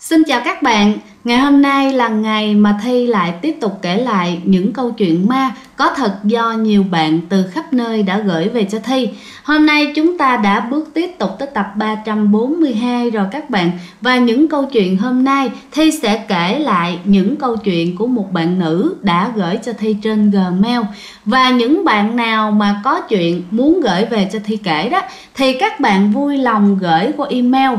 Xin chào các bạn, ngày hôm nay là ngày mà Thi lại tiếp tục kể lại những câu chuyện ma có thật do nhiều bạn từ khắp nơi đã gửi về cho Thi. Hôm nay chúng ta đã bước tiếp tục tới tập 342 rồi các bạn. Và những câu chuyện hôm nay Thi sẽ kể lại những câu chuyện của một bạn nữ đã gửi cho Thi trên Gmail. Và những bạn nào mà có chuyện muốn gửi về cho Thi kể đó thì các bạn vui lòng gửi qua email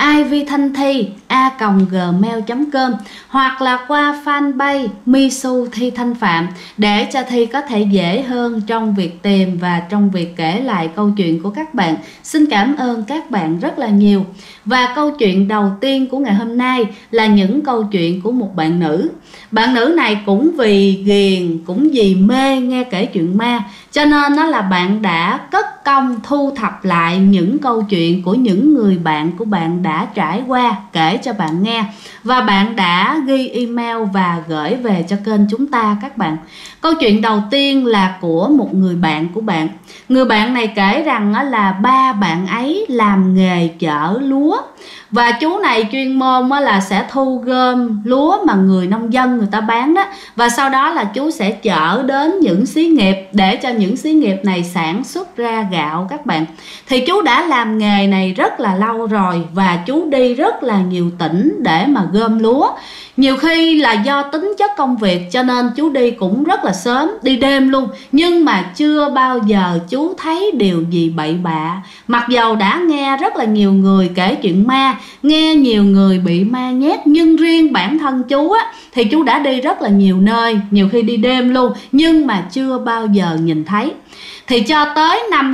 ivthanhthi@gmail.com hoặc là qua fanpage Misu Thi Thanh Phạm để cho Thi có thể dễ hơn trong việc tìm và trong việc kể lại câu chuyện của các bạn. Xin cảm ơn các bạn rất là nhiều. Và câu chuyện đầu tiên của ngày hôm nay là những câu chuyện của một bạn nữ. Bạn nữ này cũng vì ghiền, cũng vì mê nghe kể chuyện ma, cho nên nó là bạn đã cất công thu thập lại những câu chuyện của những người bạn của bạn đã trải qua kể cho bạn nghe. Và bạn đã ghi email và gửi về cho kênh chúng ta các bạn. Câu chuyện đầu tiên là của một người bạn của bạn. Người bạn này kể rằng là ba bạn ấy làm nghề chở lúa. Và chú này chuyên môn là sẽ thu gom lúa mà người nông dân người ta bán đó. Và sau đó là chú sẽ chở đến những xí nghiệp để cho những xí nghiệp này sản xuất ra gạo các bạn. Thì chú đã làm nghề này rất là lâu rồi và chú đi rất là nhiều tỉnh để mà gom lúa. Nhiều khi là do tính chất công việc cho nên chú đi cũng rất là sớm, đi đêm luôn. Nhưng mà chưa bao giờ chú thấy điều gì bậy bạ. Mặc dầu đã nghe rất là nhiều người kể chuyện ma, nghe nhiều người bị ma nhét, nhưng riêng bản thân chú á thì chú đã đi rất là nhiều nơi, nhiều khi đi đêm luôn, nhưng mà chưa bao giờ nhìn thấy. Thì cho tới năm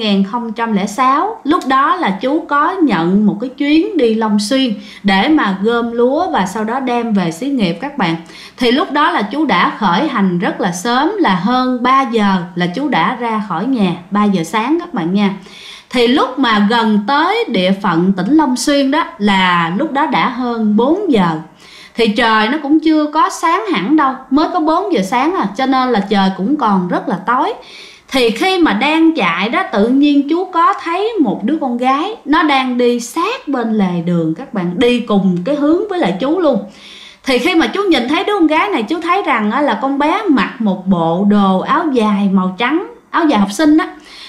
2006, lúc đó là chú có nhận một cái chuyến đi Long Xuyên để mà gom lúa và sau đó đem về xí nghiệp các bạn. Thì lúc đó là chú đã khởi hành rất là sớm, là hơn 3 giờ là chú đã ra khỏi nhà, 3 giờ sáng các bạn nha. Thì lúc mà gần tới địa phận tỉnh Long Xuyên đó là lúc đó đã hơn 4 giờ. Thì trời nó cũng chưa có sáng hẳn đâu, mới có 4 giờ sáng à, cho nên là trời cũng còn rất là tối. Thì khi mà đang chạy đó, tự nhiên chú có thấy một đứa con gái nó đang đi sát bên lề đường các bạn, đi cùng cái hướng với lại chú luôn. Thì khi mà chú nhìn thấy đứa con gái này, chú thấy rằng là con bé mặc một bộ đồ áo dài màu trắng, áo dài học sinh á.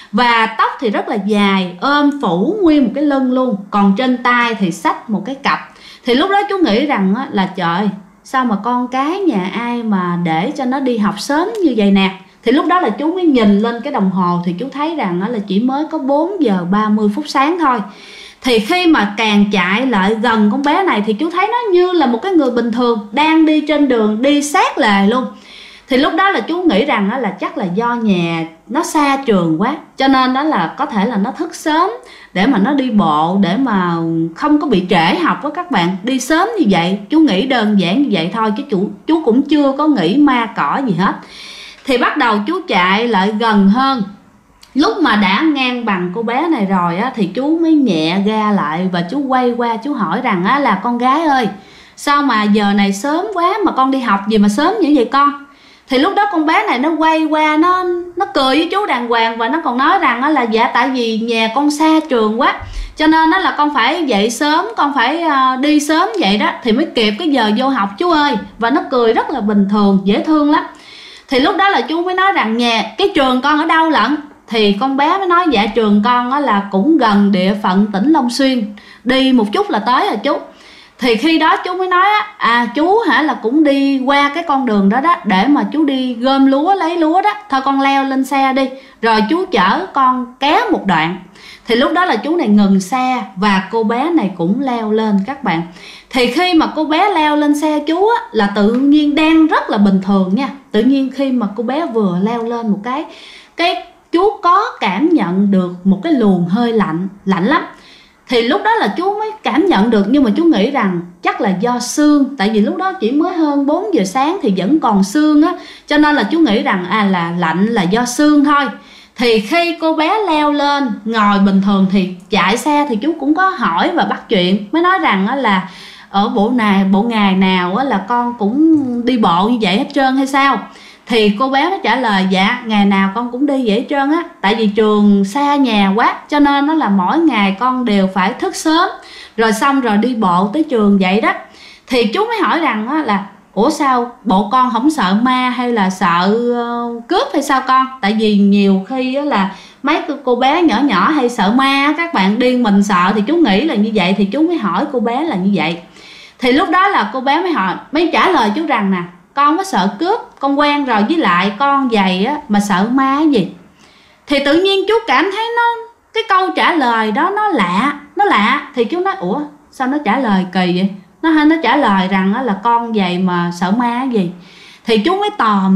Và tóc thì rất là dài, ôm phủ nguyên một cái lưng luôn. Còn trên tay thì xách một cái cặp. Thì lúc đó chú nghĩ rằng là trời, sao mà con cái nhà ai mà để cho nó đi học sớm như vậy nè. Thì lúc đó là chú mới nhìn lên cái đồng hồ thì chú thấy rằng là chỉ mới có 4 giờ 30 phút sáng thôi. Thì khi mà càng chạy lại gần con bé này thì chú thấy nó như là một cái người bình thường đang đi trên đường, đi sát lề luôn. Thì lúc đó là chú nghĩ rằng là chắc là do nhà nó xa trường quá, cho nên đó là có thể là nó thức sớm để mà nó đi bộ, để mà không có bị trễ học đó các bạn. Đi sớm như vậy, chú nghĩ đơn giản như vậy thôi chứ chú cũng chưa có nghĩ ma cỏ gì hết. Thì bắt đầu chú chạy lại gần hơn. Lúc mà đã ngang bằng cô bé này rồi á, thì chú mới nhẹ ga lại và chú quay qua chú hỏi rằng á, là con gái ơi, sao mà giờ này sớm quá mà con đi học gì mà sớm như vậy con? Thì lúc đó con bé này nó quay qua, nó cười với chú đàng hoàng và nó còn nói rằng á, là dạ tại vì nhà con xa trường quá, cho nên đó là con phải dậy sớm, con phải đi sớm vậy đó thì mới kịp cái giờ vô học chú ơi. Và nó cười rất là bình thường, dễ thương lắm. Thì lúc đó là chú mới nói rằng cái trường con ở đâu lận? Thì con bé mới nói dạ trường con là cũng gần địa phận tỉnh Long Xuyên, đi một chút là tới rồi chú. Thì khi đó chú mới nói chú là cũng đi qua cái con đường đó đó để mà chú đi gom lúa, lấy lúa đó. Thôi con leo lên xe đi, rồi chú chở con kéo một đoạn. Thì lúc đó là chú này ngừng xe và cô bé này cũng leo lên các bạn. Thì khi mà cô bé leo lên xe chú là tự nhiên đang rất là bình thường nha. Tự nhiên khi mà cô bé vừa leo lên một cái chú có cảm nhận được một cái luồng hơi lạnh lắm. Thì lúc đó là chú mới cảm nhận được, nhưng mà chú nghĩ rằng chắc là do sương. Tại vì lúc đó chỉ mới hơn 4 giờ sáng thì vẫn còn sương á, cho nên là chú nghĩ rằng là lạnh là do sương thôi. Thì khi cô bé leo lên ngồi bình thường thì chạy xe thì chú cũng có hỏi và bắt chuyện. Mới nói rằng là ở bộ ngày nào là con cũng đi bộ như vậy hết trơn hay sao? Thì cô bé nó trả lời dạ ngày nào con cũng đi vậy hết trơn á. Tại vì trường xa nhà quá, cho nên nó là mỗi ngày con đều phải thức sớm, rồi xong rồi đi bộ tới trường vậy đó. Thì chú mới hỏi rằng á, là ủa sao bộ con không sợ ma hay là sợ cướp hay sao con? Tại vì nhiều khi á, là mấy cô bé nhỏ nhỏ hay sợ ma, các bạn điên mình sợ, thì chú nghĩ là như vậy, thì chú mới hỏi cô bé là như vậy. Thì lúc đó là cô bé mới trả lời chú rằng nè, con có sợ cướp, con quen rồi, với lại con vậy á mà sợ ma cái gì. Thì tự nhiên chú cảm thấy cái câu trả lời đó nó lạ. Thì chú nói ủa sao nó trả lời kỳ vậy, nó trả lời rằng là con vậy mà sợ ma cái gì. Thì chú mới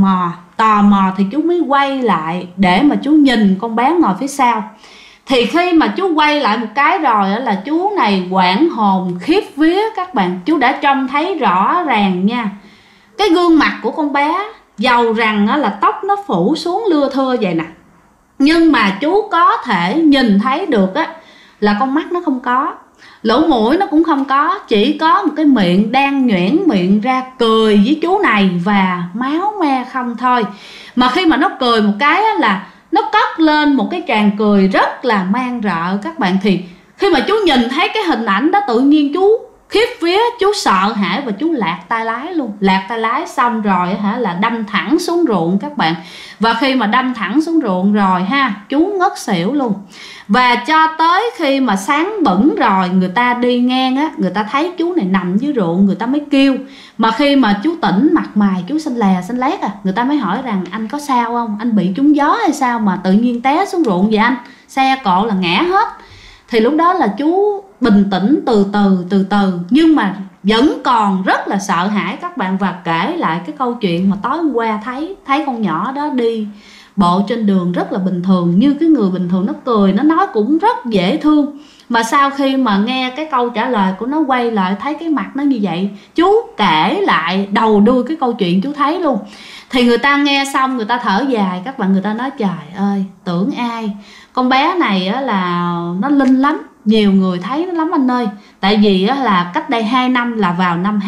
tò mò thì chú mới quay lại để mà chú nhìn con bé ngồi phía sau. Thì khi mà chú quay lại một cái rồi là chú này hoảng hồn khiếp vía các bạn. Chú đã trông thấy rõ ràng nha, cái gương mặt của con bé, dầu rằng là tóc nó phủ xuống lưa thưa vậy nè, nhưng mà chú có thể nhìn thấy được á là con mắt nó không có, lỗ mũi nó cũng không có, chỉ có một cái miệng đang nhoẻn miệng ra cười với chú này và máu me không thôi. Mà khi mà nó cười một cái á, là nó cất lên một cái tràng cười rất là man rợ các bạn. Thì khi mà chú nhìn thấy cái hình ảnh đó, tự nhiên chú khiếp vía, chú sợ hãi và chú lạc tay lái luôn. Lạc tay lái xong rồi là đâm thẳng xuống ruộng các bạn. Và khi mà đâm thẳng xuống ruộng rồi chú ngất xỉu luôn. Và cho tới khi mà sáng bẩn rồi, người ta đi ngang á, người ta thấy chú này nằm dưới ruộng, người ta mới kêu. Mà khi mà chú tỉnh, mặt mày chú xanh lè xanh lét người ta mới hỏi rằng anh có sao không, anh bị trúng gió hay sao mà tự nhiên té xuống ruộng vậy anh, xe cộ là ngã hết. Thì lúc đó là chú bình tĩnh từ từ nhưng mà vẫn còn rất là sợ hãi các bạn. Và kể lại cái câu chuyện mà tối hôm qua thấy con nhỏ đó đi bộ trên đường rất là bình thường, như cái người bình thường, nó cười, nó nói cũng rất dễ thương. Mà sau khi mà nghe cái câu trả lời của nó, quay lại thấy cái mặt nó như vậy, chú kể lại đầu đuôi cái câu chuyện chú thấy luôn. Thì người ta nghe xong người ta thở dài các bạn, người ta nói trời ơi, tưởng ai, con bé này á là nó linh lắm, nhiều người thấy nó lắm anh ơi. Tại vì á là cách đây 2 năm là vào năm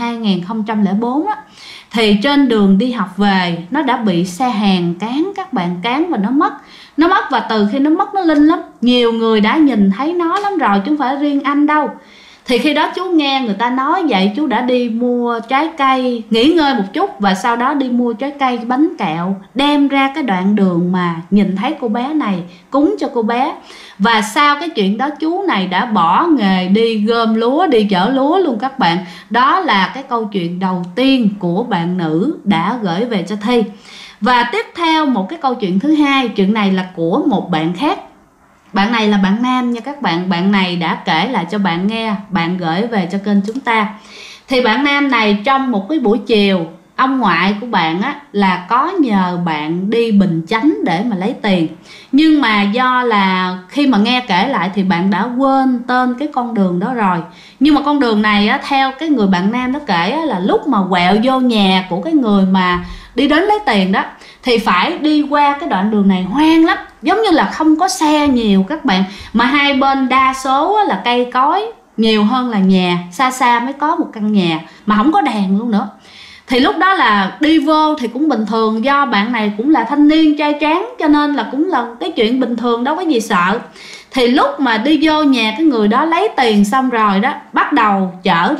2004 á, thì trên đường đi học về nó đã bị xe hàng cán các bạn, cán và nó mất. Và từ khi nó mất nó linh lắm, nhiều người đã nhìn thấy nó lắm rồi, chứ không phải riêng anh đâu. Thì khi đó chú nghe người ta nói vậy, chú đã đi mua trái cây, nghỉ ngơi một chút, và sau đó đi mua trái cây, bánh kẹo, đem ra cái đoạn đường mà nhìn thấy cô bé này, cúng cho cô bé. Và sau cái chuyện đó, chú này đã bỏ nghề đi gom lúa, đi chở lúa luôn các bạn. Đó là cái câu chuyện đầu tiên của bạn nữ đã gửi về cho Thi. Và tiếp theo một cái câu chuyện thứ hai, chuyện này là của một bạn khác. Bạn này là bạn nam nha các bạn. Bạn này đã kể lại cho bạn nghe, bạn gửi về cho kênh chúng ta. Thì bạn nam này trong một cái buổi chiều, ông ngoại của bạn á là có nhờ bạn đi Bình Chánh để mà lấy tiền. Nhưng mà do là khi mà nghe kể lại thì bạn đã quên tên cái con đường đó rồi. Nhưng mà con đường này á, theo cái người bạn nam đó kể á, là lúc mà quẹo vô nhà của cái người mà đi đến lấy tiền đó, thì phải đi qua cái đoạn đường này hoang lắm, giống như là không có xe nhiều các bạn, mà hai bên đa số là cây cối nhiều hơn là nhà, xa xa mới có một căn nhà mà không có đèn luôn nữa. Thì lúc đó là đi vô thì cũng bình thường, do bạn này cũng là thanh niên trai tráng, cho nên là cũng là cái chuyện bình thường, đâu có gì sợ. Thì lúc mà đi vô nhà cái người đó lấy tiền xong rồi đó, bắt đầu chở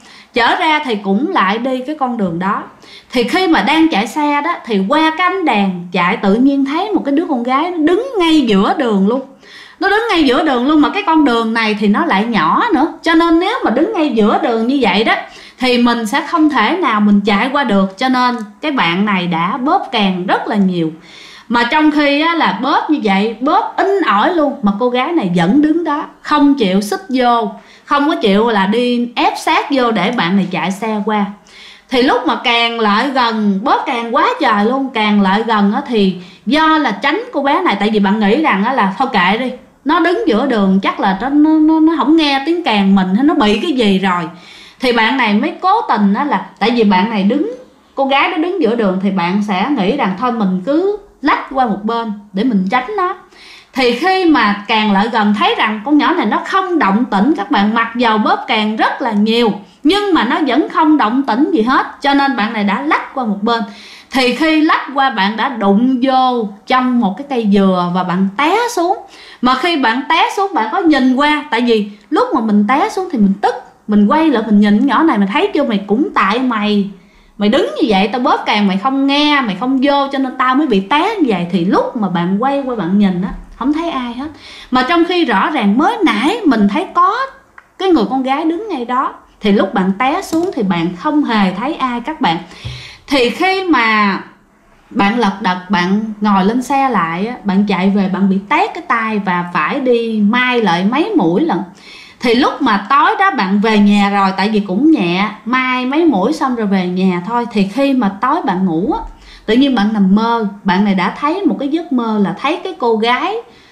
ra thì cũng lại đi cái con đường đó. Thì khi mà đang chạy xe đó, thì qua cái ánh đèn chạy, tự nhiên thấy một cái đứa con gái nó đứng ngay giữa đường luôn. Nó đứng ngay giữa đường luôn, mà cái con đường này thì nó lại nhỏ nữa, cho nên nếu mà đứng ngay giữa đường như vậy đó thì mình sẽ không thể nào mình chạy qua được. Cho nên cái bạn này đã bóp càng rất là nhiều. Mà trong khi á, là bóp như vậy, bóp in ỏi luôn, mà cô gái này vẫn đứng đó, không chịu xích vô, không có chịu là đi ép sát vô để bạn này chạy xe qua. Thì lúc mà càng lại gần, bóp càng quá trời luôn, càng lại gần á, thì do là tránh cô bé này, tại vì bạn nghĩ rằng á, là thôi kệ đi, nó đứng giữa đường chắc là nó không nghe tiếng kèn mình hay nó bị cái gì rồi. Thì bạn này mới cố tình á, là tại vì bạn này đứng, cô gái đó đứng giữa đường, thì bạn sẽ nghĩ rằng thôi mình cứ lách qua một bên để mình tránh nó. Thì khi mà càng lại gần thấy rằng con nhỏ này nó không động tĩnh các bạn, mặc dầu bóp càng rất là nhiều nhưng mà nó vẫn không động tĩnh gì hết, cho nên bạn này đã lách qua một bên. Thì khi lách qua, bạn đã đụng vô trong một cái cây dừa và bạn té xuống. Mà khi bạn té xuống, bạn có nhìn qua, tại vì lúc mà mình té xuống thì mình tức, mình quay lại mình nhìn nhỏ này, mình thấy chưa, mày cũng tại mày đứng như vậy, tao bóp càng mày không nghe, mày không vô cho nên tao mới bị té như vậy. Thì lúc mà bạn quay qua bạn nhìn á, không thấy ai hết, mà trong khi rõ ràng mới nãy mình thấy có cái người con gái đứng ngay đó. Thì lúc bạn té xuống thì bạn không hề thấy ai các bạn. Thì khi mà bạn lật đật, bạn ngồi lên xe lại, bạn chạy về, bạn bị tét cái tay và phải đi mai lại mấy mũi lận. Thì lúc mà tối đó bạn về nhà rồi, tại vì cũng nhẹ, mai mấy mũi xong rồi về nhà thôi. Thì khi mà tối bạn ngủ á, tự nhiên bạn nằm mơ, bạn này đã thấy một cái giấc mơ là thấy cái cô gái.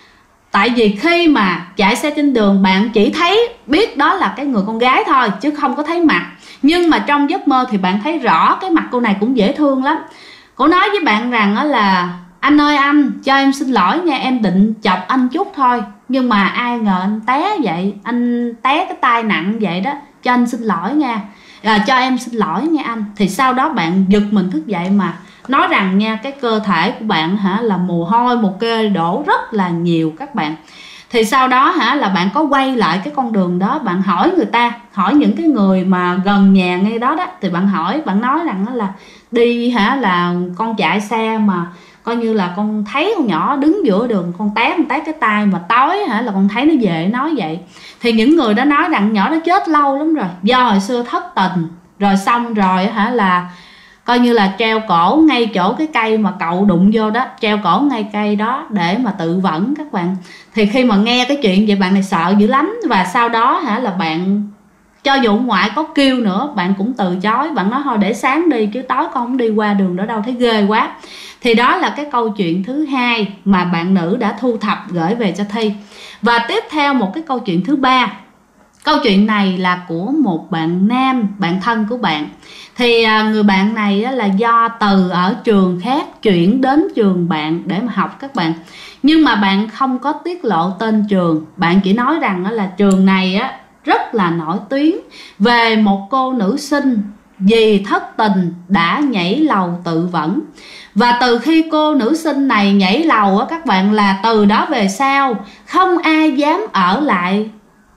Tại vì khi mà chạy xe trên đường, bạn chỉ thấy biết đó là cái người con gái thôi, chứ không có thấy mặt. Nhưng mà trong giấc mơ thì bạn thấy rõ cái mặt cô này cũng dễ thương lắm. Cô nói với bạn rằng là anh ơi anh, cho em xin lỗi nha, em định chọc anh chút thôi, nhưng mà ai ngờ anh té vậy, anh té cái tay nặng vậy đó, cho anh xin lỗi nha, cho em xin lỗi nha anh. Thì sau đó bạn giật mình thức dậy, mà nói rằng nha, cái cơ thể của bạn là mồ hôi mồ kê đổ rất là nhiều các bạn. Thì sau đó là bạn có quay lại cái con đường đó, bạn hỏi người ta, hỏi những cái người mà gần nhà ngay đó đó, thì bạn hỏi, bạn nói rằng là đi là con chạy xe mà coi như là con thấy con nhỏ đứng giữa đường, con té cái tay, mà tối là con thấy nó về, nói vậy. Thì những người đó nói rằng nhỏ nó chết lâu lắm rồi, do hồi xưa thất tình, rồi xong rồi là coi như là treo cổ ngay chỗ cái cây mà cậu đụng vô đó, treo cổ ngay cây đó để mà tự vẫn các bạn. Thì khi mà nghe cái chuyện vậy, bạn này sợ dữ lắm. Và sau đó là bạn, cho dù ngoại có kêu nữa, bạn cũng từ chối. Bạn nói thôi để sáng đi, chứ tối con không đi qua đường đó đâu, thấy ghê quá. Thì đó là cái câu chuyện thứ hai mà bạn nữ đã thu thập gửi về cho Thi. Và tiếp theo một cái câu chuyện thứ ba. Câu chuyện này là của một bạn nam, bạn thân của bạn. Thì người bạn này là do từ ở trường khác chuyển đến trường bạn để mà học các bạn. Nhưng mà bạn không có tiết lộ tên trường. Bạn chỉ nói rằng là trường này rất là nổi tiếng về một cô nữ sinh vì thất tình đã nhảy lầu tự vẫn. Và từ khi cô nữ sinh này nhảy lầu các bạn, là từ đó về sau không ai dám ở lại.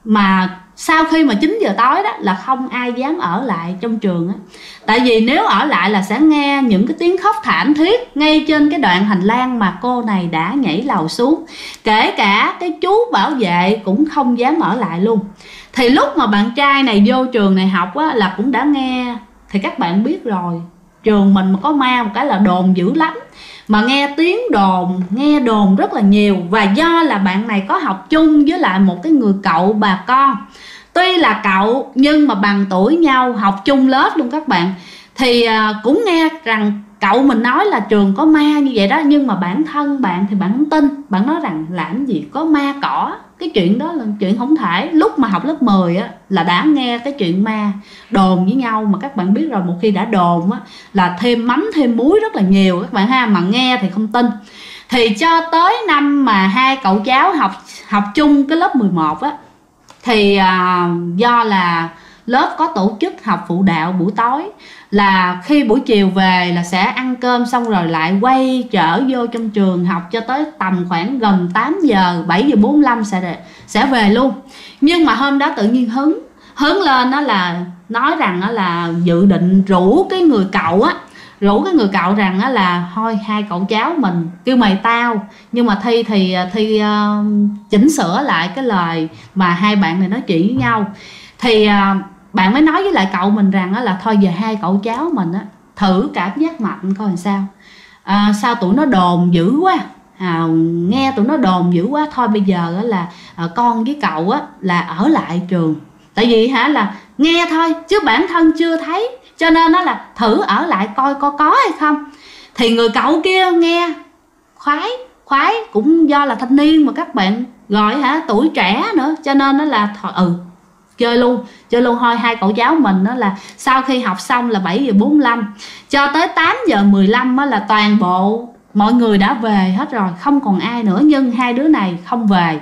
Mà sau khi mà 9 giờ tối đó là không ai dám ở lại trong trường á. Tại vì nếu ở lại là sẽ nghe những cái tiếng khóc thảm thiết ngay trên cái đoạn hành lang mà cô này đã nhảy lầu xuống. Kể cả cái chú bảo vệ cũng không dám ở lại luôn. Thì lúc mà bạn trai này vô trường này học á, là cũng đã nghe. Thì các bạn biết rồi, trường mình mà có ma một cái là đồn dữ lắm. Mà nghe tiếng đồn, nghe đồn rất là nhiều. Và do là bạn này có học chung với lại một cái người cậu bà con, tuy là cậu nhưng mà bằng tuổi nhau, học chung lớp luôn các bạn. Thì cũng nghe rằng cậu mình nói là trường có ma như vậy đó. Nhưng mà bản thân bạn thì bạn không tin. Bạn nói rằng làm gì có ma cỏ, cái chuyện đó là chuyện không thể. Lúc mà học lớp 10 á, là đã nghe cái chuyện ma đồn với nhau. Mà các bạn biết rồi, một khi đã đồn á, là thêm mắm thêm muối rất là nhiều các bạn ha. Mà nghe thì không tin. Thì cho tới năm mà hai cậu cháu học chung cái lớp 11 á, thì do là lớp có tổ chức học phụ đạo buổi tối, là khi buổi chiều về là sẽ ăn cơm xong rồi lại quay trở vô trong trường học cho tới tầm khoảng gần 8 giờ, 7 giờ 45 sẽ về luôn. Nhưng mà hôm đó tự nhiên hứng lên đó là nói rằng đó là dự định rủ cái người cậu rằng đó là thôi hai cậu cháu mình kêu mày tao. Nhưng mà Thi chỉnh sửa lại cái lời mà hai bạn này nói chuyện với nhau. Thì bạn mới nói với lại cậu mình rằng là thôi giờ hai cậu cháu mình thử cảm giác mạnh coi làm sao. Sao tụi nó đồn dữ quá, nghe tụi nó đồn dữ quá, thôi bây giờ là con với cậu là ở lại trường. Tại vì là nghe thôi chứ bản thân chưa thấy, cho nên nó là thử ở lại coi có hay không. Thì người cậu kia nghe khoái, cũng do là thanh niên mà các bạn, rồi tuổi trẻ nữa, cho nên nó là chơi luôn thôi. Hai cậu cháu mình đó là sau khi học xong là 7 giờ 45 cho tới 8 giờ 15 là toàn bộ mọi người đã về hết rồi, không còn ai nữa. Nhưng hai đứa này không về.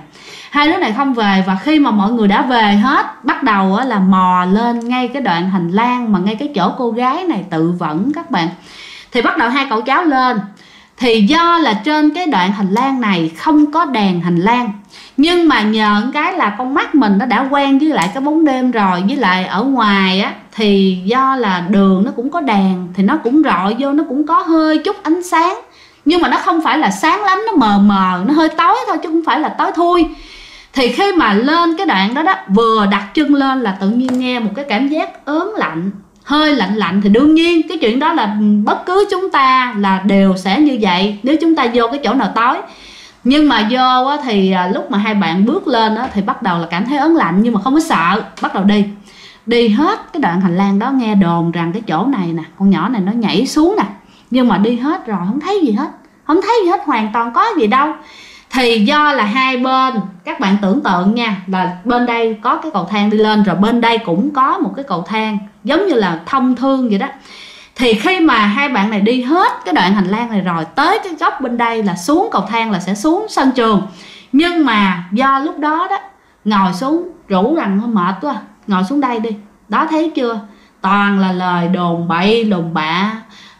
Và khi mà mọi người đã về hết, bắt đầu là mò lên ngay cái đoạn hành lang mà ngay cái chỗ cô gái này tự vẫn các bạn. Thì bắt đầu hai cậu cháu lên. Thì do là trên cái đoạn hành lang này không có đèn hành lang, nhưng mà nhờ cái là con mắt mình nó đã quen với lại cái bóng đêm rồi, với lại ở ngoài á thì do là đường nó cũng có đèn thì nó cũng rọi vô, nó cũng có hơi chút ánh sáng, nhưng mà nó không phải là sáng lắm, nó mờ mờ, nó hơi tối thôi chứ không phải là tối thui. Thì khi mà lên cái đoạn đó đó, vừa đặt chân lên là tự nhiên nghe một cái cảm giác ớn lạnh, hơi lạnh lạnh. Thì đương nhiên cái chuyện đó là bất cứ chúng ta là đều sẽ như vậy nếu chúng ta vô cái chỗ nào tối. Nhưng mà vô á, thì lúc mà hai bạn bước lên á, thì bắt đầu là cảm thấy ớn lạnh, nhưng mà không có sợ, bắt đầu đi hết cái đoạn hành lang đó. Nghe đồn rằng cái chỗ này nè, con nhỏ này nó nhảy xuống nè, nhưng mà đi hết rồi không thấy gì hết, không thấy gì hết, hoàn toàn có gì đâu. Thì do là hai bên, các bạn tưởng tượng nha, là bên đây có cái cầu thang đi lên, rồi bên đây cũng có một cái cầu thang giống như là thông thương vậy đó. Thì khi mà hai bạn này đi hết cái đoạn hành lang này rồi, tới cái góc bên đây là xuống cầu thang, là sẽ xuống sân trường. Nhưng mà do lúc đó đó ngồi xuống rủ rằng nó mệt quá, ngồi xuống đây đi. Đó, thấy chưa, toàn là lời đồn bậy đồn bạ,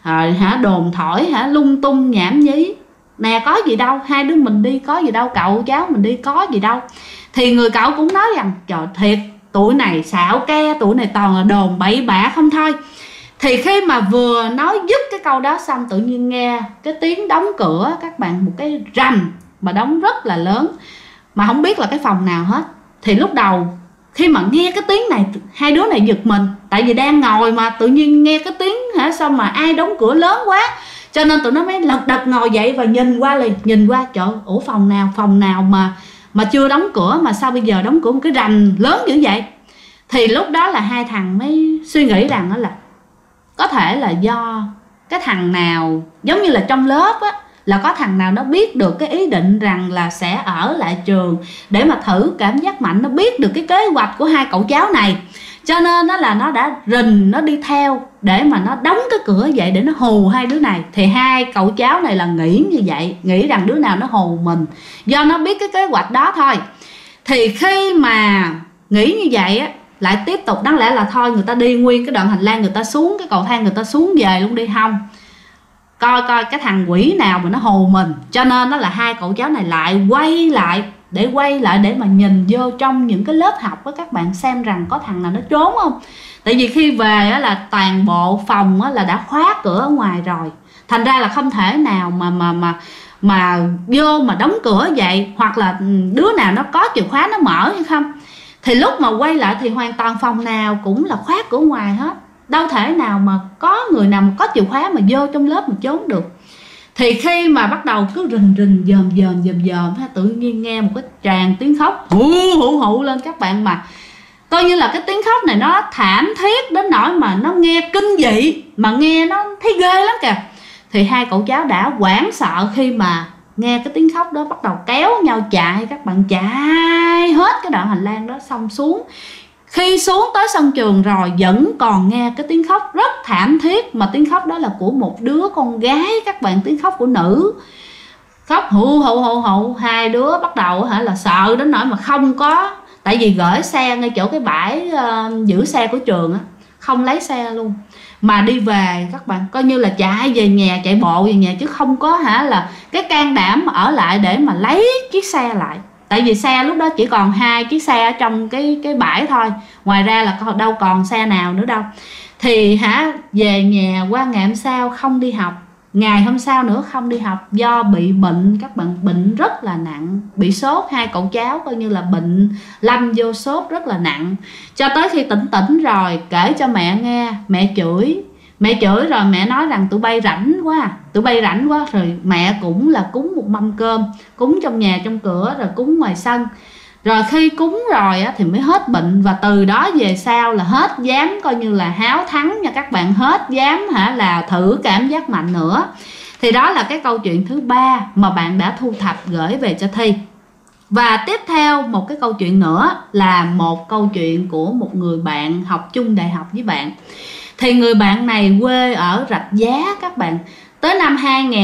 đồn thổi lung tung nhảm nhí. Nè, có gì đâu, hai đứa mình đi có gì đâu, cậu cháu mình đi có gì đâu. Thì người cậu cũng nói rằng trời thiệt, tụi này xạo ke, tụi này toàn là đồn bậy bạ không thôi. Thì khi mà vừa nói dứt cái câu đó xong, tự nhiên nghe cái tiếng đóng cửa, các bạn, một cái rầm mà đóng rất là lớn, mà không biết là cái phòng nào hết. Thì lúc đầu khi mà nghe cái tiếng này, hai đứa này giật mình, tại vì đang ngồi mà tự nhiên nghe cái tiếng sao mà ai đóng cửa lớn quá. Cho nên tụi nó mới lật đật ngồi dậy và nhìn qua liền, nhìn qua trời, ủa phòng nào mà chưa đóng cửa, mà sao bây giờ đóng cửa một cái rầm lớn dữ vậy. Thì lúc đó là hai thằng mới suy nghĩ rằng đó là có thể là do cái thằng nào giống như là trong lớp á, là có thằng nào nó biết được cái ý định rằng là sẽ ở lại trường để mà thử cảm giác mạnh, nó biết được cái kế hoạch của hai cậu cháu này, cho nên nó là nó đã rình, nó đi theo để mà nó đóng cái cửa vậy để nó hù hai đứa này. Thì hai cậu cháu này là nghĩ như vậy, nghĩ rằng đứa nào nó hù mình, do nó biết cái kế hoạch đó thôi. Thì khi mà nghĩ như vậy á, lại tiếp tục, đáng lẽ là thôi người ta đi nguyên cái đoạn hành lang, người ta xuống cái cầu thang, người ta xuống về luôn đi, không coi coi cái thằng quỷ nào mà nó hù mình. Cho nên đó là hai cậu cháu này lại quay lại để mà nhìn vô trong những cái lớp học của các bạn, xem rằng có thằng nào nó trốn không. Tại vì khi về á, là toàn bộ phòng á, là đã khóa cửa ở ngoài rồi, thành ra là không thể nào mà vô mà đóng cửa vậy, hoặc là đứa nào nó có chìa khóa nó mở hay không. Thì lúc mà quay lại thì hoàn toàn phòng nào cũng là khóa cửa ngoài hết, đâu thể nào mà có người nào mà có chìa khóa mà vô trong lớp mà trốn được. Thì khi mà bắt đầu cứ rình dòm, tự nhiên nghe một cái tràng tiếng khóc hụ lên các bạn, mà coi như là cái tiếng khóc này nó thảm thiết đến nỗi mà nó nghe kinh dị, mà nghe nó thấy ghê lắm kìa. Thì hai cậu cháu đã hoảng sợ khi mà nghe cái tiếng khóc đó, bắt đầu kéo nhau chạy, các bạn, chạy hết cái đoạn hành lang đó xong xuống. Khi xuống tới sân trường rồi vẫn còn nghe cái tiếng khóc rất thảm thiết, mà tiếng khóc đó là của một đứa con gái các bạn, tiếng khóc của nữ, khóc hụ. Hai đứa bắt đầu là sợ đến nỗi mà không có, tại vì gửi xe ngay chỗ cái bãi giữ xe của trường á, không lấy xe luôn mà đi về các bạn, coi như là chạy về nhà, chạy bộ về nhà, chứ không có là cái can đảm ở lại để mà lấy chiếc xe lại. Tại vì xe lúc đó chỉ còn 2 chiếc xe ở trong cái bãi thôi, ngoài ra là đâu còn xe nào nữa đâu. Thì về nhà qua ngày hôm sau không đi học, ngày hôm sau nữa không đi học, do bị bệnh các bạn, bệnh rất là nặng, bị sốt. Hai cậu cháu coi như là bệnh lâm vô sốt rất là nặng, cho tới khi tỉnh rồi kể cho mẹ nghe, mẹ chửi rồi mẹ nói rằng tụi bay rảnh quá. Rồi mẹ cũng là cúng một mâm cơm, cúng trong nhà trong cửa, rồi cúng ngoài sân. Rồi khi cúng rồi á, thì mới hết bệnh, và từ đó về sau là hết dám coi như là háo thắng nha các bạn, hết dám là thử cảm giác mạnh nữa. Thì đó là cái câu chuyện thứ 3 mà bạn đã thu thập gửi về cho Thi. Và tiếp theo một cái câu chuyện nữa là một câu chuyện của một người bạn học chung đại học với bạn. Thì người bạn này quê ở Rạch Giá các bạn. Tới năm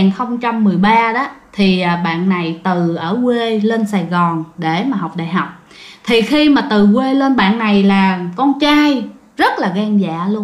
2013 đó thì bạn này từ ở quê lên Sài Gòn để mà học đại học. Thì khi mà từ quê lên, bạn này là con trai rất là gan dạ luôn,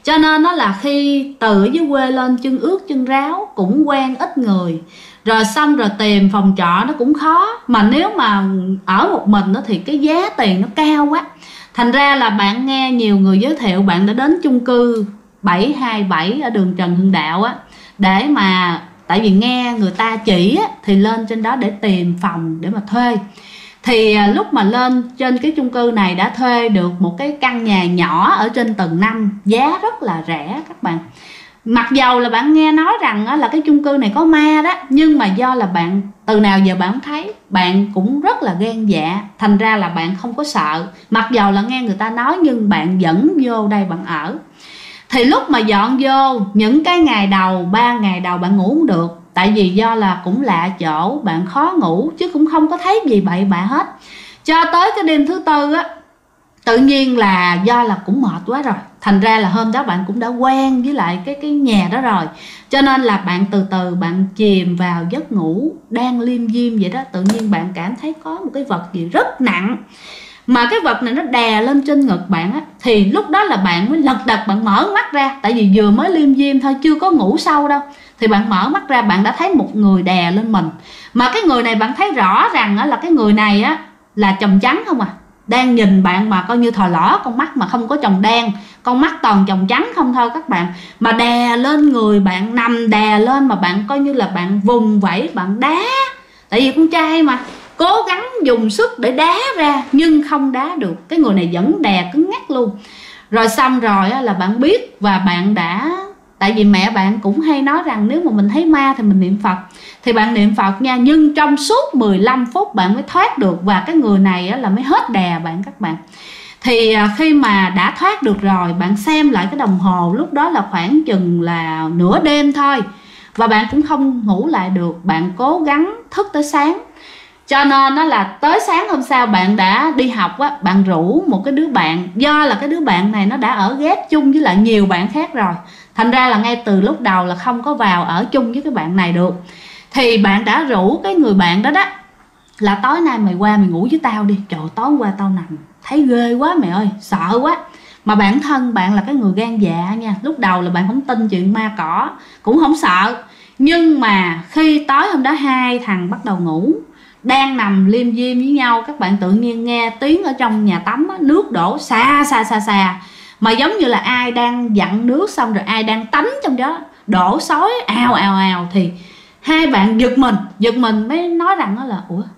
Cho nên nó là khi từ dưới quê lên chân ướt chân ráo, cũng quen ít người, rồi xong rồi tìm phòng trọ nó cũng khó. Mà nếu mà ở một mình thì cái giá tiền nó cao quá. Thành ra là bạn nghe nhiều người giới thiệu, bạn đã đến chung cư 727 ở đường Trần Hưng Đạo á, để mà tại vì nghe người ta chỉ á, thì lên trên đó để tìm phòng để mà thuê. Thì lúc mà lên trên cái chung cư này đã thuê được một cái căn nhà nhỏ ở trên tầng 5, giá rất là rẻ các bạn. Mặc dầu là bạn nghe nói rằng là cái chung cư này có ma đó, nhưng mà do là bạn từ nào giờ bạn thấy, bạn cũng rất là gan dạ, thành ra là bạn không có sợ. Mặc dầu là nghe người ta nói nhưng bạn vẫn vô đây bạn ở. Thì lúc mà dọn vô những cái ngày đầu, 3 ngày đầu bạn ngủ không được. Tại vì do là cũng lạ chỗ, bạn khó ngủ chứ cũng không có thấy gì bậy bạ hết. Cho tới cái đêm thứ tư á, tự nhiên là do là cũng mệt quá rồi, thành ra là hôm đó bạn cũng đã quen với lại cái nhà đó rồi. Cho nên là bạn từ từ bạn chìm vào giấc ngủ, đang liêm diêm vậy đó. Tự nhiên bạn cảm thấy có một cái vật gì rất nặng, mà cái vật này nó đè lên trên ngực bạn á. Thì lúc đó là bạn mới lật đật bạn mở mắt ra, tại vì vừa mới liêm diêm thôi, chưa có ngủ sâu đâu. Thì bạn mở mắt ra, bạn đã thấy một người đè lên mình. Mà cái người này bạn thấy rõ ràng là cái người này á là chòm trắng không à, đang nhìn bạn mà coi như thò lỏ con mắt, mà không có chòm đen, con mắt toàn chòm trắng không thôi các bạn. Mà đè lên người bạn, nằm đè lên, mà bạn coi như là bạn vùng vẫy, bạn đá. Tại vì con trai mà, cố gắng dùng sức để đá ra nhưng không đá được, cái người này vẫn đè cứng ngắc luôn. Rồi xong rồi là bạn biết, và bạn đã, tại vì mẹ bạn cũng hay nói rằng nếu mà mình thấy ma thì mình niệm Phật. Thì bạn niệm Phật nha, nhưng trong suốt 15 phút bạn mới thoát được, và cái người này là mới hết đè bạn các bạn. Thì khi mà đã thoát được rồi, bạn xem lại cái đồng hồ, lúc đó là khoảng chừng là nửa đêm thôi, và bạn cũng không ngủ lại được. Bạn cố gắng thức tới sáng. Cho nên nó là tới sáng hôm sau bạn đã đi học á, bạn rủ một cái đứa bạn, do là cái đứa bạn này nó đã ở ghép chung với lại nhiều bạn khác rồi, thành ra là ngay từ lúc đầu là không có vào ở chung với cái bạn này được. Thì bạn đã rủ cái người bạn đó đó là tối nay mày qua mày ngủ với tao đi. Trời, tối qua tao nằm thấy ghê quá mẹ ơi, sợ quá. Mà bản thân bạn là cái người gan dạ nha, lúc đầu là bạn không tin chuyện ma cỏ, cũng không sợ. Nhưng mà khi tối hôm đó hai thằng bắt đầu ngủ, đang nằm liêm diêm với nhau, các bạn tự nhiên nghe tiếng ở trong nhà tắm á, nước đổ xa xa xa xa, mà giống như là ai đang dặn nước xong rồi ai đang tắm trong đó, đổ xối ào ào ào. Thì hai bạn giật mình mới nói rằng đó là ủa,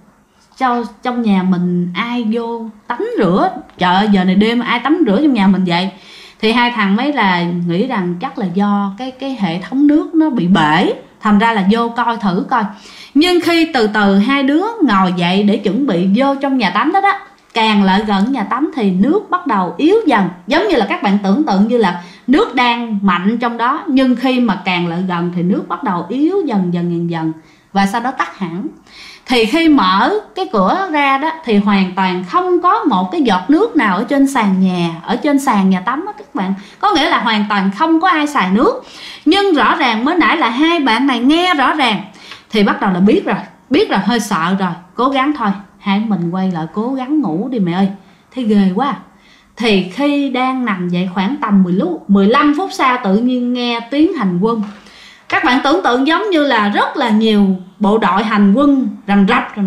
trong nhà mình ai vô tắm rửa, trời ơi giờ này đêm ai tắm rửa trong nhà mình vậy. Thì hai thằng mới là nghĩ rằng chắc là do cái hệ thống nước nó bị bể, thành ra là vô coi thử coi. Nhưng khi từ từ hai đứa ngồi dậy để chuẩn bị vô trong nhà tắm đó đó, càng lại gần nhà tắm thì nước bắt đầu yếu dần. Giống như là các bạn tưởng tượng như là nước đang mạnh trong đó, nhưng khi mà càng lại gần thì nước bắt đầu yếu dần và sau đó tắt hẳn. Thì khi mở cái cửa ra đó thì hoàn toàn không có một cái giọt nước nào ở trên sàn nhà, ở trên sàn nhà tắm đó các bạn. Có nghĩa là hoàn toàn không có ai xài nước. Nhưng rõ ràng mới nãy là hai bạn này nghe rõ ràng, thì bắt đầu là biết rồi, hơi sợ rồi, cố gắng thôi, hai mình quay lại cố gắng ngủ đi mẹ ơi, thấy ghê quá. Thì khi đang nằm dậy khoảng tầm 15 phút sau, tự nhiên nghe tiếng hành quân. Các bạn tưởng tượng giống như là rất là nhiều bộ đội hành quân rầm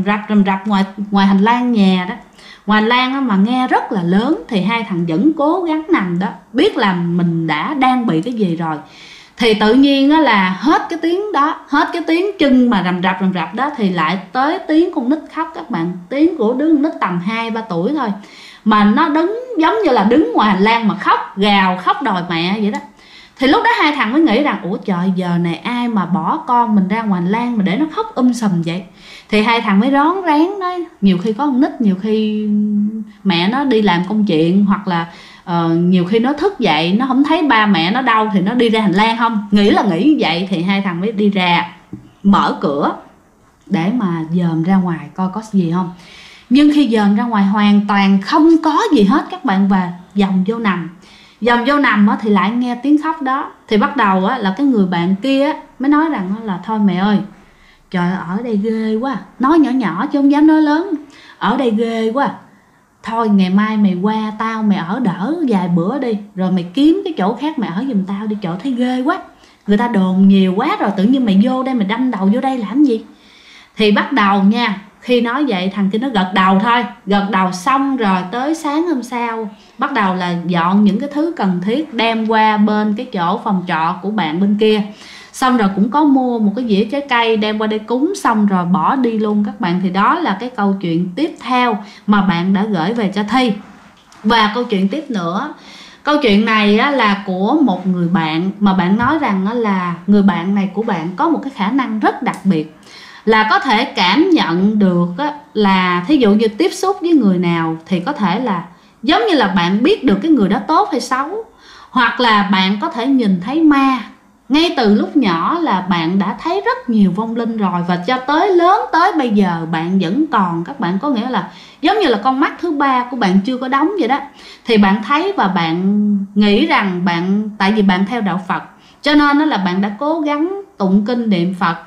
rập ngoài hành lang nhà đó. Ngoài hành lang đó mà nghe rất là lớn. Thì hai thằng vẫn cố gắng nằm đó, biết là mình đang bị cái gì rồi. Thì tự nhiên đó là hết cái tiếng đó, hết cái tiếng chân mà rầm rập đó, thì lại tới tiếng con nít khóc các bạn. Tiếng của đứa con nít tầm 2-3 tuổi thôi, mà nó đứng giống như là đứng ngoài hành lang mà khóc, gào khóc đòi mẹ vậy đó. Thì lúc đó hai thằng mới nghĩ rằng ủa trời, giờ này ai mà bỏ con mình ra ngoài hành lang mà để nó khóc sùm vậy. Thì hai thằng mới rón rén nói, nhiều khi có con nít, nhiều khi mẹ nó đi làm công chuyện, hoặc là nhiều khi nó thức dậy nó không thấy ba mẹ nó đâu thì nó đi ra hành lang không, nghĩ như vậy. Thì hai thằng mới đi ra mở cửa để mà dòm ra ngoài coi có gì không. Nhưng khi dòm ra ngoài hoàn toàn không có gì hết các bạn, và vòng vô nằm thì lại nghe tiếng khóc đó. Thì bắt đầu là cái người bạn kia mới nói rằng là thôi mẹ ơi, trời ở đây ghê quá, nói nhỏ nhỏ chứ không dám nói lớn, ở đây ghê quá, thôi ngày mai mày qua tao, mày ở đỡ vài bữa đi, rồi mày kiếm cái chỗ khác mày ở giùm tao đi, chỗ thấy ghê quá, người ta đồn nhiều quá rồi, tự nhiên mày vô đây mày đâm đầu vô đây làm gì. Thì bắt đầu nha, khi nói vậy thằng kia nó gật đầu thôi, gật đầu xong rồi tới sáng hôm sau bắt đầu là dọn những cái thứ cần thiết đem qua bên cái chỗ phòng trọ của bạn bên kia, xong rồi cũng có mua một cái dĩa trái cây đem qua đây cúng, xong rồi bỏ đi luôn các bạn. Thì đó là cái câu chuyện tiếp theo mà bạn đã gửi về cho Thi. Và câu chuyện tiếp nữa, câu chuyện này á, là của một người bạn mà bạn nói rằng á, là người bạn này của bạn có một cái khả năng rất đặc biệt, là có thể cảm nhận được á, là thí dụ như tiếp xúc với người nào thì có thể là giống như là bạn biết được cái người đó tốt hay xấu, hoặc là bạn có thể nhìn thấy ma. Ngay từ lúc nhỏ là bạn đã thấy rất nhiều vong linh rồi, và cho tới lớn tới bây giờ bạn vẫn còn, các bạn, có nghĩa là giống như là con mắt thứ ba của bạn chưa có đóng vậy đó. Thì bạn thấy và bạn nghĩ rằng bạn, tại vì bạn theo đạo Phật cho nên đó là bạn đã cố gắng tụng kinh niệm Phật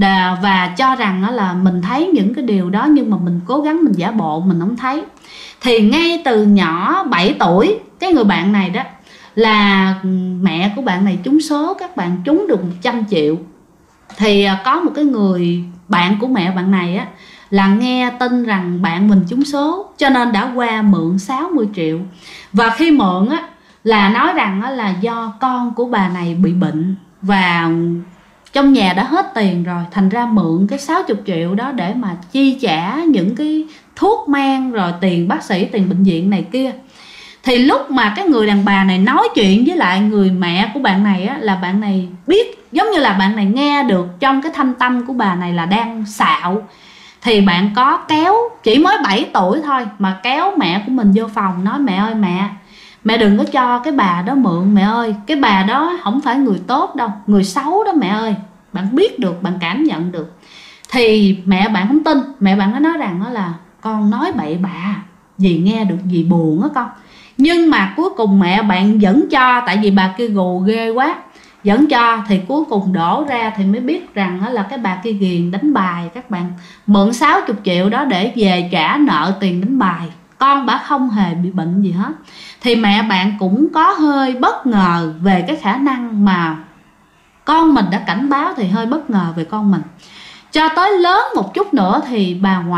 và cho rằng đó là mình thấy những cái điều đó, nhưng mà mình cố gắng mình giả bộ mình không thấy. Thì ngay từ nhỏ 7 tuổi, cái người bạn này đó là mẹ của bạn này trúng số, các bạn, trúng được 100 triệu. Thì có một cái người bạn của mẹ bạn này á là nghe tin rằng bạn mình trúng số, cho nên đã qua mượn 60 triệu. Và khi mượn á là nói rằng á là do con của bà này bị bệnh và trong nhà đã hết tiền rồi, thành ra mượn cái 60 triệu đó để mà chi trả những cái thuốc men, rồi tiền bác sĩ, tiền bệnh viện này kia. Thì lúc mà cái người đàn bà này nói chuyện với lại người mẹ của bạn này á, là bạn này biết, giống như là bạn này nghe được trong cái thâm tâm của bà này là đang xạo. Thì bạn có kéo, chỉ mới 7 tuổi thôi mà kéo mẹ của mình vô phòng, nói mẹ ơi mẹ đừng có cho cái bà đó mượn mẹ ơi, cái bà đó không phải người tốt đâu, người xấu đó mẹ ơi. Bạn biết được, bạn cảm nhận được. Thì mẹ bạn không tin, mẹ bạn nó nói rằng đó là con nói bậy bạ, dì nghe được dì buồn á con. Nhưng mà cuối cùng mẹ bạn vẫn cho, tại vì bà kia gù ghê quá, vẫn cho. Thì cuối cùng đổ ra thì mới biết rằng là cái bà kia ghiền đánh bài, các bạn. Mượn 60 triệu đó để về trả nợ tiền đánh bài. Con bà không hề bị bệnh gì hết. Thì mẹ bạn cũng có hơi bất ngờ về cái khả năng mà con mình đã cảnh báo, thì hơi bất ngờ về con mình. Cho tới lớn một chút nữa thì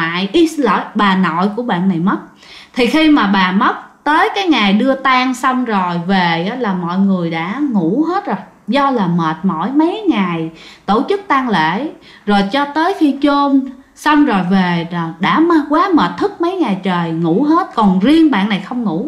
bà nội của bạn này mất. Thì khi mà bà mất, tới cái ngày đưa tang xong rồi về là mọi người đã ngủ hết rồi, do là mệt mỏi mấy ngày tổ chức tang lễ, rồi cho tới khi chôn xong rồi về đã quá mệt, thức mấy ngày trời ngủ hết. Còn riêng bạn này không ngủ.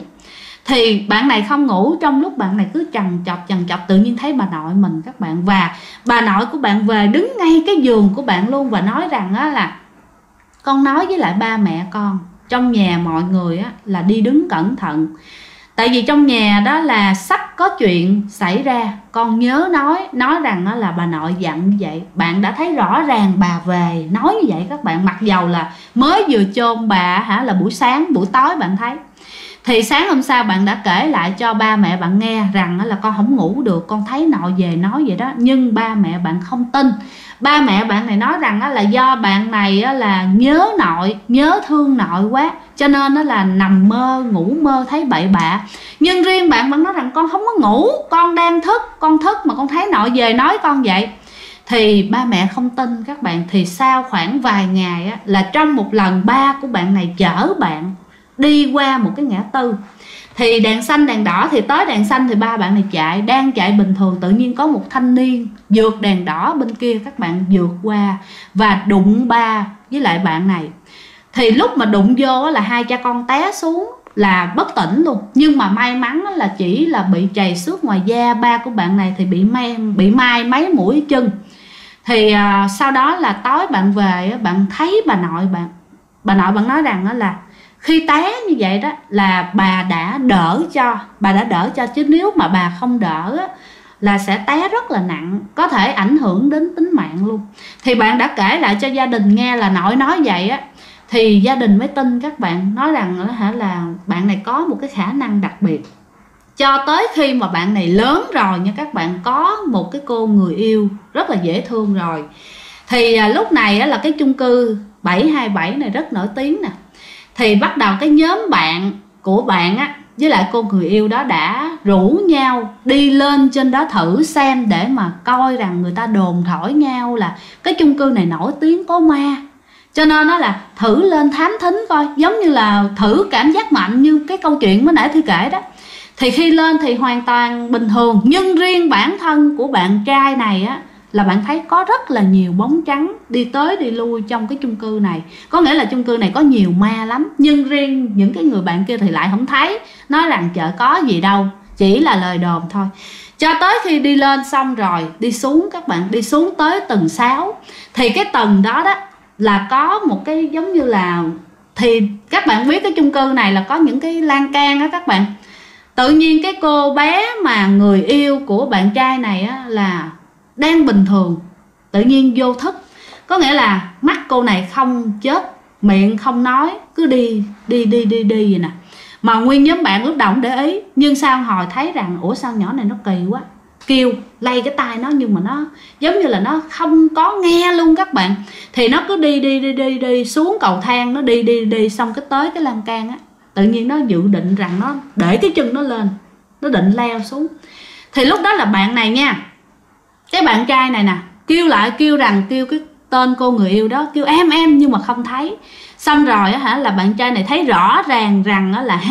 Thì bạn này không ngủ, trong lúc bạn này cứ chằn chọc tự nhiên thấy bà nội mình, các bạn. Và bà nội của bạn về đứng ngay cái giường của bạn luôn, và nói rằng á là con nói với lại ba mẹ con trong nhà mọi người á là đi đứng cẩn thận, tại vì trong nhà đó là sắp có chuyện xảy ra. Con nhớ nói rằng á là bà nội dặn như vậy. Bạn đã thấy rõ ràng bà về nói như vậy, các bạn, mặc dầu là mới vừa chôn bà là buổi sáng buổi tối bạn thấy. Thì sáng hôm sau bạn đã kể lại cho ba mẹ bạn nghe rằng là con không ngủ được, con thấy nội về nói vậy đó. Nhưng ba mẹ bạn không tin. Ba mẹ bạn này nói rằng là do bạn này là nhớ nội, nhớ thương nội quá, cho nên là nằm mơ, ngủ mơ thấy bậy bạ. Nhưng riêng bạn vẫn nói rằng con không có ngủ, con đang thức, con thức mà con thấy nội về nói con vậy. Thì ba mẹ không tin, các bạn. Thì sau khoảng vài ngày là trong một lần ba của bạn này chở bạn đi qua một cái ngã tư. Thì đèn xanh đèn đỏ, thì tới đèn xanh thì ba bạn này đang chạy bình thường, tự nhiên có một thanh niên vượt đèn đỏ bên kia, các bạn, vượt qua và đụng ba với lại bạn này. Thì lúc mà đụng vô là hai cha con té xuống là bất tỉnh luôn. Nhưng mà may mắn là chỉ là bị trầy xước ngoài da, ba của bạn này thì bị mai mấy mũi chân. Thì sau đó là tối bạn về bạn thấy bà nội bạn nói rằng là khi té như vậy đó là bà đã đỡ cho, chứ nếu mà bà không đỡ là sẽ té rất là nặng, có thể ảnh hưởng đến tính mạng luôn. Thì bạn đã kể lại cho gia đình nghe là nội nói vậy á, thì gia đình mới tin, các bạn, nói rằng là bạn này có một cái khả năng đặc biệt. Cho tới khi mà bạn này lớn rồi nha các bạn, có một cái cô người yêu rất là dễ thương rồi. Thì lúc này là cái chung cư 727 này rất nổi tiếng nè. Thì bắt đầu cái nhóm bạn của bạn á với lại cô người yêu đó đã rủ nhau đi lên trên đó thử xem, để mà coi rằng người ta đồn thổi nhau là cái chung cư này nổi tiếng có ma, cho nên nó là thử lên thám thính coi, giống như là thử cảm giác mạnh như cái câu chuyện mới nãy Thư kể đó. Thì khi lên thì hoàn toàn bình thường, nhưng riêng bản thân của bạn trai này á là bạn thấy có rất là nhiều bóng trắng đi tới đi lui trong cái chung cư này. Có nghĩa là chung cư này có nhiều ma lắm, nhưng riêng những cái người bạn kia thì lại không thấy, nói rằng chợ có gì đâu, chỉ là lời đồn thôi. Cho tới khi đi lên xong rồi đi xuống, các bạn đi xuống tới tầng 6. Thì cái tầng đó đó là có một cái giống như là, thì các bạn biết cái chung cư này là có những cái lan can á các bạn. Tự nhiên cái cô bé mà người yêu của bạn trai này á là đang bình thường, tự nhiên vô thức. Có nghĩa là mắt cô này không chớp, miệng không nói, cứ đi vậy nè. Mà nguyên nhóm bạn lúc đầu không để ý, nhưng sau hồi thấy rằng ủa sao nhỏ này nó kỳ quá, kêu lay cái tai nó, nhưng mà nó giống như là nó không có nghe luôn các bạn. Thì nó cứ đi xuống cầu thang, nó đi xong cái tới cái lan can á, tự nhiên nó dự định rằng nó để cái chân nó lên, nó định leo xuống. Thì lúc đó là bạn này nha, cái bạn trai này nè, kêu lại, kêu cái tên cô người yêu đó, kêu em nhưng mà không thấy. Xong rồi á hả, là bạn trai này thấy rõ ràng rằng á là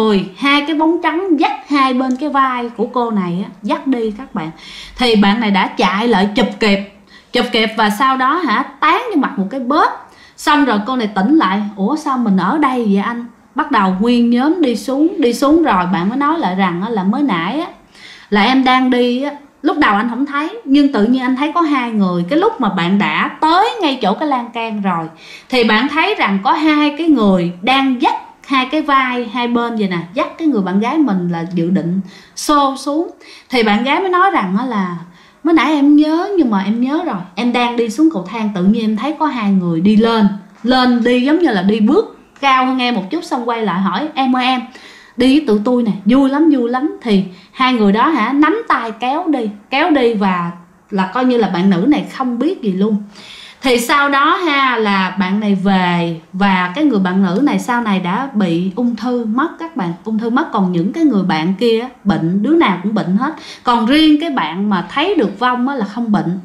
hai cái bóng trắng dắt hai bên cái vai của cô này á, dắt đi các bạn. Thì bạn này đã chạy lại chụp kịp và sau đó hả tán vô mặt một cái bóp. Xong rồi cô này tỉnh lại, ủa sao mình ở đây vậy anh? Bắt đầu nguyên nhóm đi xuống rồi bạn mới nói lại rằng á, là mới nãy á là em đang đi á, lúc đầu anh không thấy, nhưng tự nhiên anh thấy có hai người. Cái lúc mà bạn đã tới ngay chỗ cái lan can rồi thì bạn thấy rằng có hai cái người đang dắt hai cái vai hai bên vậy nè, dắt cái người bạn gái mình là dự định xô xuống. Thì bạn gái mới nói rằng là mới nãy em nhớ, nhưng mà em nhớ rồi, em đang đi xuống cầu thang, tự nhiên em thấy có hai người đi lên đi giống như là đi bước cao hơn em một chút, xong quay lại hỏi em ơi em đi với tụi tôi nè, vui lắm. Thì hai người đó hả nắm tay kéo đi và là coi như là bạn nữ này không biết gì luôn. Thì sau đó ha là bạn này về, và cái người bạn nữ này sau này đã bị ung thư mất các bạn, ung thư mất. Còn những cái người bạn kia bệnh, đứa nào cũng bệnh hết, còn riêng cái bạn mà thấy được vong á là không bệnh.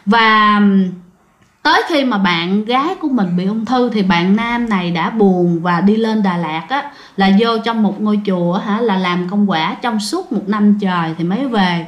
Và tới khi mà bạn gái của mình bị ung thư thì bạn nam này đã buồn và đi lên Đà Lạt á, là vô trong một ngôi chùa hả, là làm công quả trong suốt 1 năm trời thì mới về.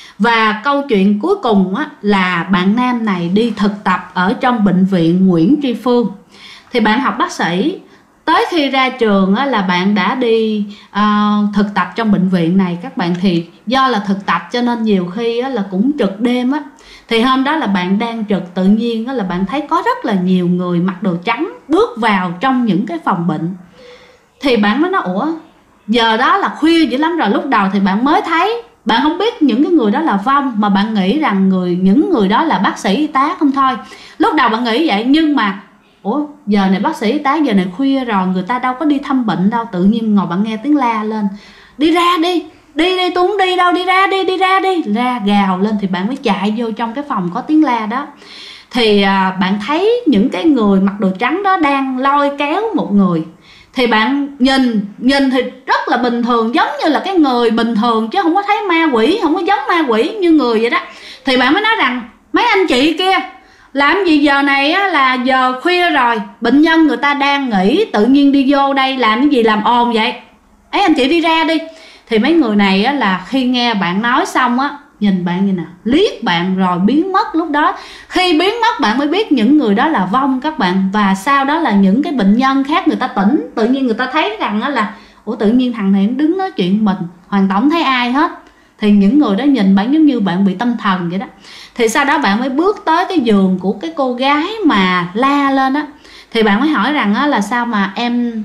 Và câu chuyện cuối cùng á, là bạn nam này đi thực tập ở trong bệnh viện Nguyễn Tri Phương. Thì bạn học bác sĩ, tới khi ra trường á, là bạn đã đi thực tập trong bệnh viện này các bạn. Thì do là thực tập cho nên nhiều khi á, là cũng trực đêm á. Thì hôm đó là bạn đang trực, tự nhiên á, là bạn thấy có rất là nhiều người mặc đồ trắng bước vào trong những cái phòng bệnh. Thì bạn mới nói ủa giờ đó là khuya dữ lắm rồi. Lúc đầu thì bạn mới thấy, bạn không biết những cái người đó là vong, mà bạn nghĩ rằng những người đó là bác sĩ y tá không thôi. Lúc đầu bạn nghĩ vậy, nhưng mà ủa giờ này bác sĩ y tá, giờ này khuya rồi, người ta đâu có đi thăm bệnh đâu. Tự nhiên ngồi bạn nghe tiếng la lên, đi ra đi tôi không đi đâu, đi ra đi, ra gào lên. Thì bạn mới chạy vô trong cái phòng có tiếng la đó. Thì bạn thấy những cái người mặc đồ trắng đó đang lôi kéo một người. Thì bạn nhìn thì rất là bình thường, giống như là cái người bình thường, chứ không có thấy ma quỷ, không có giống ma quỷ như người vậy đó. Thì bạn mới nói rằng mấy anh chị kia làm gì giờ này á, là giờ khuya rồi, bệnh nhân người ta đang nghỉ, tự nhiên đi vô đây làm cái gì làm ồn vậy ấy, anh chị đi ra đi. Thì mấy người này á, là khi nghe bạn nói xong á, nhìn bạn như nè, liếc bạn rồi biến mất. Lúc đó khi biến mất bạn mới biết những người đó là vong các bạn. Và sau đó là những cái bệnh nhân khác người ta tỉnh, tự nhiên người ta thấy rằng á là ủa tự nhiên thằng này đứng nói chuyện mình, hoàn toàn không thấy ai hết. Thì những người đó nhìn bạn giống như bạn bị tâm thần vậy đó. Thì sau đó bạn mới bước tới cái giường của cái cô gái mà la lên á. Thì bạn mới hỏi rằng á, là sao mà em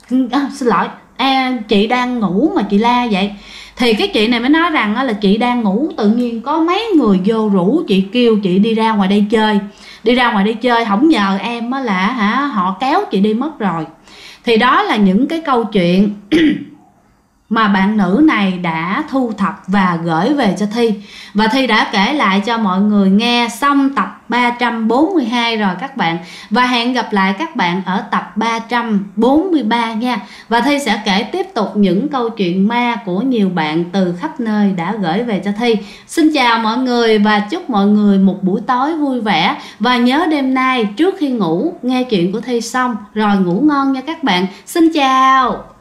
xin lỗi chị đang ngủ mà chị la vậy. Thì cái chị này mới nói rằng á, là chị đang ngủ, tự nhiên có mấy người vô rủ chị, kêu chị đi ra ngoài đây chơi, không nhờ em á, là họ kéo chị đi mất rồi. Thì đó là những cái câu chuyện mà bạn nữ này đã thu thập và gửi về cho Thi. Và Thi đã kể lại cho mọi người nghe xong tập 342 rồi các bạn. Và hẹn gặp lại các bạn ở tập 343 nha. Và Thi sẽ kể tiếp tục những câu chuyện ma của nhiều bạn từ khắp nơi đã gửi về cho Thi. Xin chào mọi người và chúc mọi người một buổi tối vui vẻ. Và nhớ đêm nay trước khi ngủ nghe chuyện của Thi xong rồi ngủ ngon nha các bạn. Xin chào.